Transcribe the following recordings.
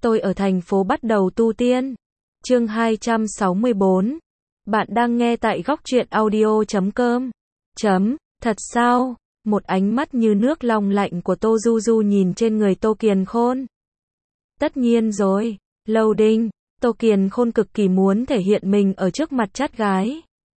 Tôi ở thành phố bắt đầu tu tiên. Chương 264. Bạn đang nghe tại góc truyện audio.com. Thật sao? Một ánh mắt như nước long lạnh của Tô Du Du nhìn trên người Tô Kiền Khôn. Tất nhiên rồi. Loading. Tô Kiền Khôn cực kỳ muốn thể hiện mình ở trước mặt chát gái.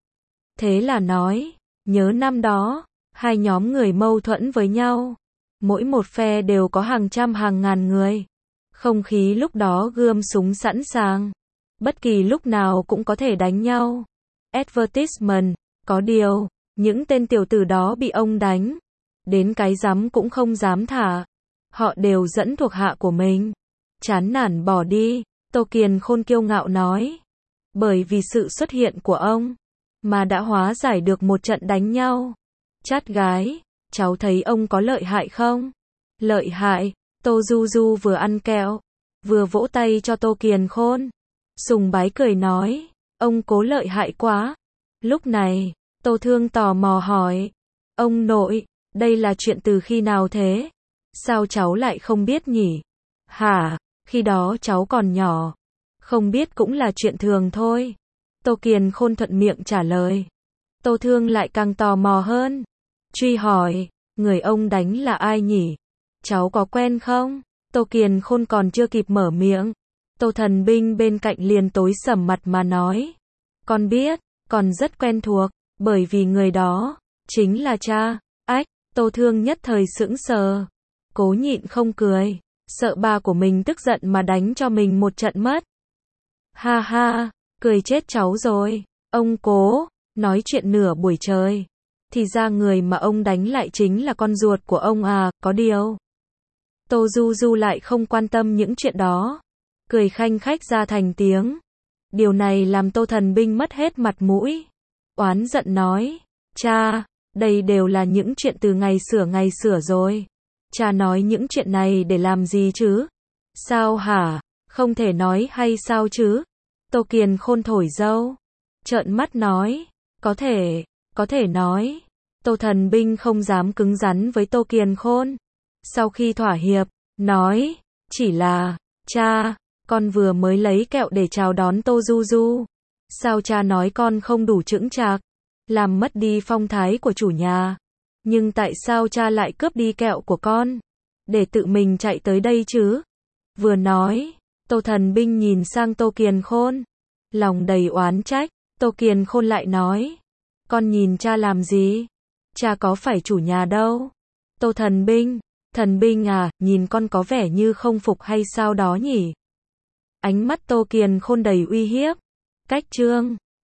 Thế là nói, nhớ năm đó, hai nhóm người mâu thuẫn với nhau. Mỗi một phe đều có hàng trăm hàng ngàn người. Không khí lúc đó gươm súng sẵn sàng. Bất kỳ lúc nào cũng có thể đánh nhau. Advertisement, có điều, những tên tiểu tử đó bị ông đánh. Đến cái rắm cũng không dám thả. Họ đều dẫn thuộc hạ của mình. Chán nản bỏ đi, Tô Kiền Khôn kiêu ngạo nói. Bởi vì sự xuất hiện của ông, mà đã hóa giải được một trận đánh nhau. Chát gái, cháu thấy ông có lợi hại không? Lợi hại, Tô Du Du vừa ăn kẹo, vừa vỗ tay cho Tô Kiền Khôn. Sùng bái cười nói, ông cố lợi hại quá. Lúc này, Tô Thương tò mò hỏi, ông nội, đây là chuyện từ khi nào thế? Sao cháu lại không biết nhỉ? Hả, khi đó cháu còn nhỏ. Không biết cũng là chuyện thường thôi. Tô Kiền Khôn thuận miệng trả lời. Tô Thương lại càng tò mò hơn. Truy hỏi, người ông đánh là ai nhỉ? Cháu có quen không? Tô Kiền Khôn còn chưa kịp mở miệng. Tô Thần Binh bên cạnh liền tối sầm mặt mà nói. Con biết, con rất quen thuộc, bởi vì người đó, chính là cha. Ách, Tô Thương nhất thời sững sờ. Cố nhịn không cười, sợ ba của mình tức giận mà đánh cho mình một trận mất. Ha ha, cười chết cháu rồi. Ông cố, nói chuyện nửa buổi trời. Thì ra người mà ông đánh lại chính là con ruột của ông à, có điều. Tô Du Du lại không quan tâm những chuyện đó. Cười khanh khách ra thành tiếng. Điều này làm Tô Thần Binh mất hết mặt mũi. Oán giận nói, cha, đây đều là những chuyện từ ngày xửa rồi. Cha nói những chuyện này để làm gì chứ? Sao hả? Không thể nói hay sao chứ? Tô Kiền Khôn thổi dâu. Trợn mắt nói, có thể nói. Tô Thần Binh không dám cứng rắn với Tô Kiền Khôn. Sau khi thỏa hiệp, nói, chỉ là, cha, con vừa mới lấy kẹo để chào đón Tô Du Du. Sao cha nói con không đủ chững chạc, làm mất đi phong thái của chủ nhà. Nhưng tại sao cha lại cướp đi kẹo của con, để tự mình chạy tới đây chứ? Vừa nói, Tô Thần Binh nhìn sang Tô Kiền Khôn, lòng đầy oán trách. Tô Kiền Khôn lại nói, con nhìn cha làm gì? Cha có phải chủ nhà đâu. Tô Thần Binh à, nhìn con có vẻ như không phục hay sao đó nhỉ? Ánh mắt Tô Kiền Khôn đầy uy hiếp. Cách chương